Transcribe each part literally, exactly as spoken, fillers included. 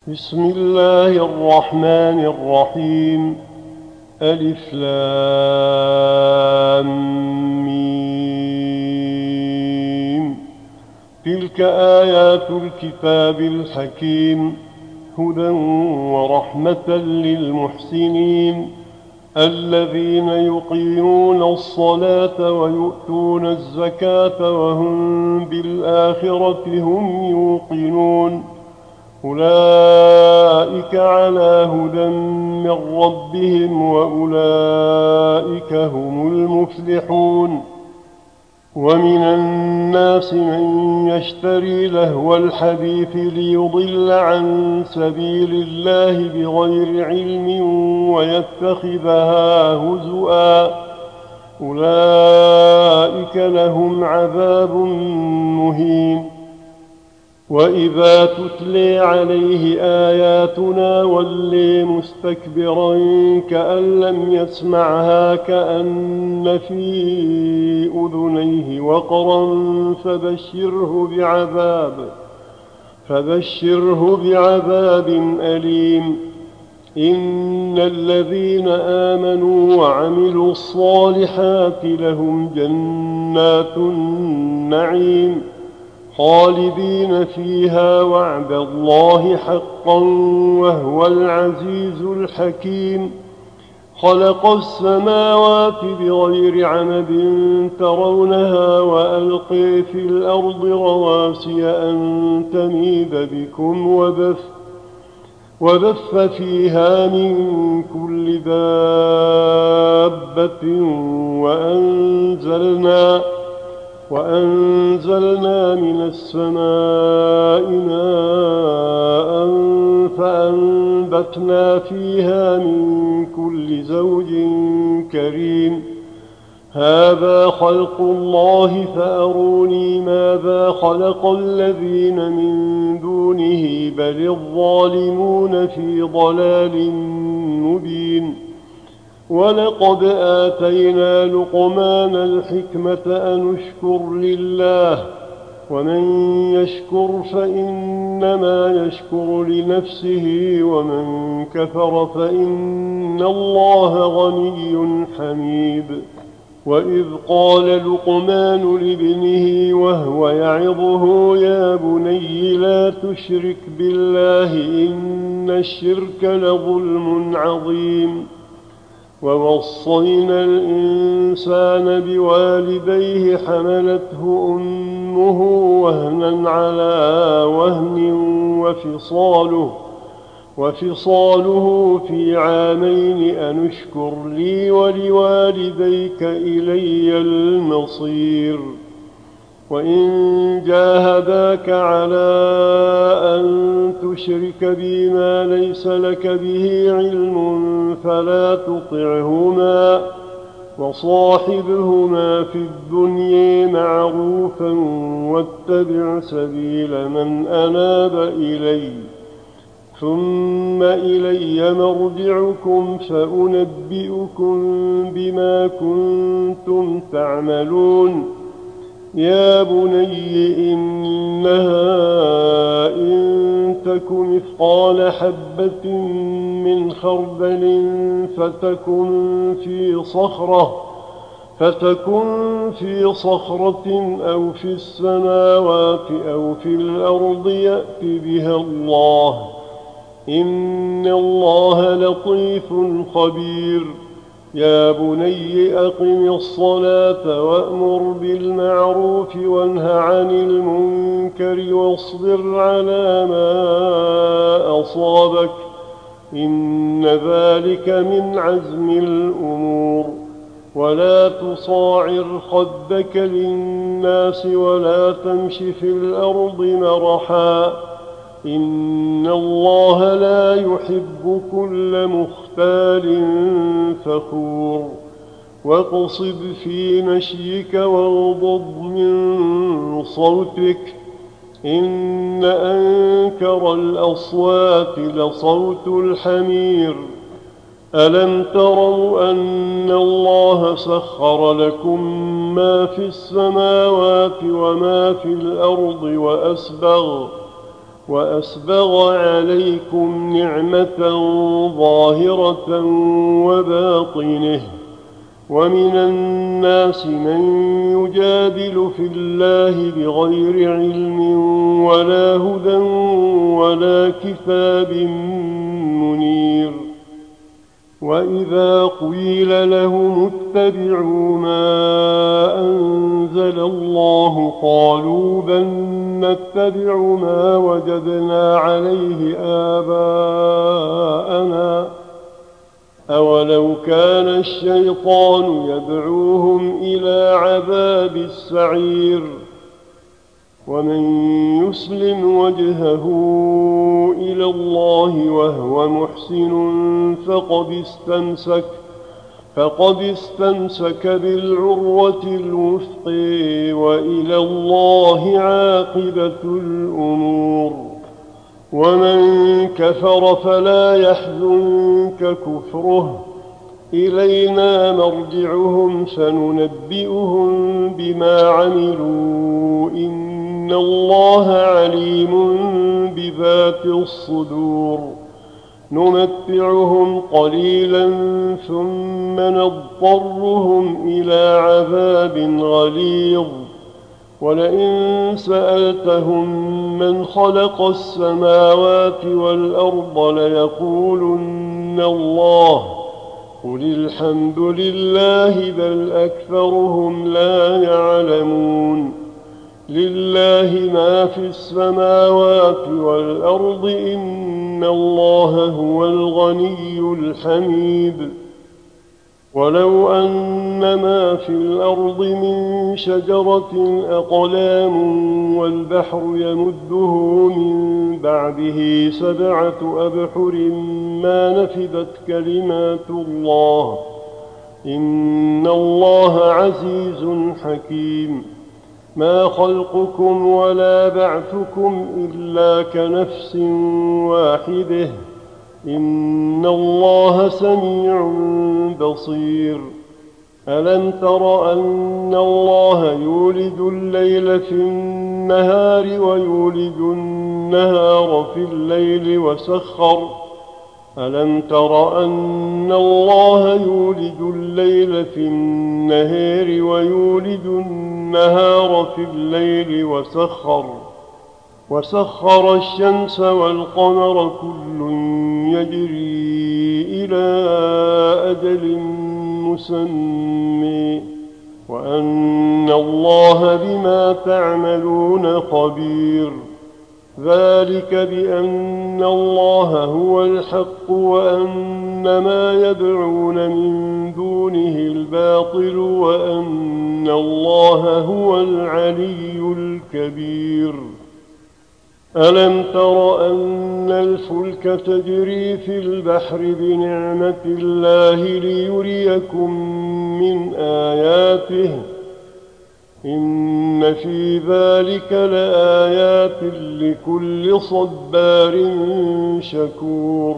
بسم الله الرحمن الرحيم. ألف لام ميم. تلك آيات الكتاب الحكيم، هدى ورحمة للمحسنين الذين يقيمون الصلاة ويؤتون الزكاة وهم بالآخرة هم يوقنون. أولئك على هدى من ربهم وأولئك هم المفلحون. ومن الناس من يشتري لهو الحديث ليضل عن سبيل الله بغير علم ويتخذها هزؤا، أولئك لهم عذاب مهين. وإذا تتلي عليه آياتنا ولي مستكبرا كأن لم يسمعها كأن في أذنيه وقرا فبشره بعذاب فبشره بعذاب أليم. إن الذين آمنوا وعملوا الصالحات لهم جنات النعيم خالدين فيها وعد الله حقا وهو العزيز الحكيم. خلق السماوات بغير عمد ترونها وألقي في الأرض رواسي أن تميد بكم وبث, وبث فيها من كل دابة وأنزلنا وأنزلنا من السماء ماء فأنبتنا فيها من كل زوج كريم. هذا خلق الله فأروني ماذا خلق الذين من دونه بل الظالمون في ضلال مبين. ولقد آتينا لقمان الحكمة أن اشكر لله ومن يشكر فإنما يشكر لنفسه ومن كفر فإن الله غني حميد. وإذ قال لقمان لابنه وهو يعظه يا بني لا تشرك بالله إن الشرك لظلم عظيم. ووصينا الإنسان بوالديه حملته أمه وهنا على وهن وفصاله, وفصاله في عامين أن اشكر لي ولوالديك إلي المصير. وإن جاهداك على أن تشرك بي ما ليس لك به علم فلا تطعهما وصاحبهما في الدنيا معروفا واتبع سبيل من أناب إلي ثم إلي مرجعكم فأنبئكم بما كنتم تعملون. يا بني إنها إن تك مثقال حبة من خردل فتكن في صخرة فتكن في صخرة أو في السماوات أو في الأرض يأت بها الله إن الله لطيف خبير. يا بني أقم الصلاة وأمر بالمعروف وانه عن المنكر واصبر على ما أصابك إن ذلك من عزم الأمور. ولا تصاعر خدك للناس ولا تمش في الأرض مرحا إن الله لا يحب كل مختال فخور. واقصد في مشيك واغضض من صوتك إن أنكر الأصوات لصوت الحمير. ألم تروا أن الله سخر لكم ما في السماوات وما في الأرض وأسبغ وأسبغ عليكم نعمة ظاهرة وباطنة، ومن الناس من يجادل في الله بغير علم ولا هدى ولا كتاب منير. وإذا قيل لهم اتبعوا ما أنزل الله قالوا بل نتبع ما وجدنا عليه آباءنا أولو كان الشيطان يدعوهم إلى عذاب السعير. ومن يسلم وجهه إلى الله وهو محسن فقد استمسك فقد استمسك بالعروة الوثقى وإلى الله عاقبة الأمور. ومن كفر فلا يحزنك كفره، إلينا مرجعهم فننبئهم بما عملوا إن الله عليم بذات الصدور. نمتعهم قليلا ثم نضطرهم إلى عذاب غليظ. ولئن سألتهم من خلق السماوات والأرض ليقولن الله قل الحمد لله بل أكثرهم لا يعلمون. لله ما في السماوات والأرض إن الله هو الغني الحميد. ولو أن ما في الأرض من شجرة أقلام والبحر يمده من بعده سبعة أبحر ما نفدت كلمات الله إن الله عزيز حكيم. ما خلقكم ولا بعثكم إلا كنفس واحدة إن الله سميع بصير. ألم تر أن الله يولد الليل في النهار ويولد النهار في الليل وسخر ألم تر أن الله يولد الليل في النهار ويولد النهار في الليل وسخر وسخر الشمس والقمر كل يجري إلى أجل مسمى وأن الله بما تعملون خبير. ذلك بأن الله هو الحق وأن ما يدعون من دونه الباطل وأن الله هو العلي الكبير. ألم تر أن الفلك تجري في البحر بنعمة الله ليريكم من آياته إن في ذلك لآيات لكل صبار شكور.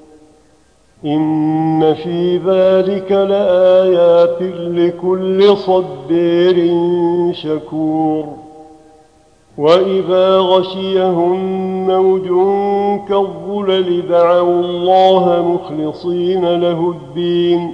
إن في ذلك لآيات لكل صبار شكور. وإذا غشيهم موج كالظلل دعوا الله مخلصين له الدين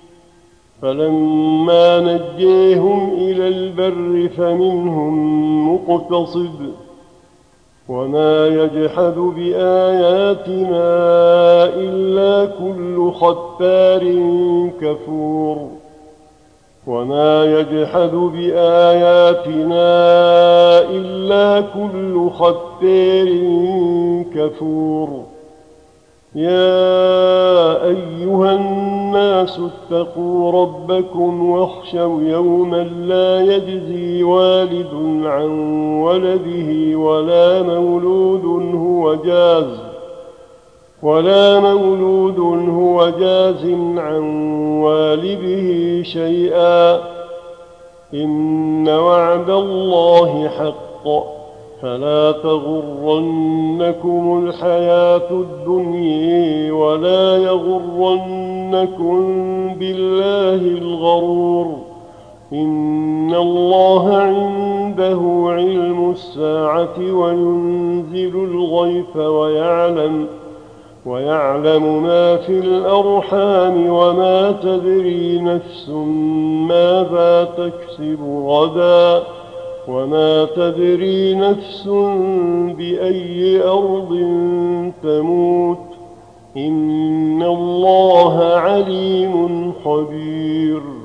فلما نجيهم إلى البر فمنهم مقتصد وما يجحد بآياتنا إلا كل ختار كفور. وما يجحد بآياتنا إلا كل ختار كفور. يا أيها الناس اتقوا ربكم واخشوا يوما لا يجزي والد عن ولده ولا مولود هو جاز ولا مولود هو جاز عن والده شيئا إن وعد الله حق فلا تغرنكم الحياة الدنيا ولا يغرنكم بالله الغرور. إن الله عنده علم الساعة وينزل الغيث ويعلم ويعلم ما في الأرحام وما تدري نفس ماذا تكسب غدا وما تدري نفس بأي أرض تموت إن الله عليم خبير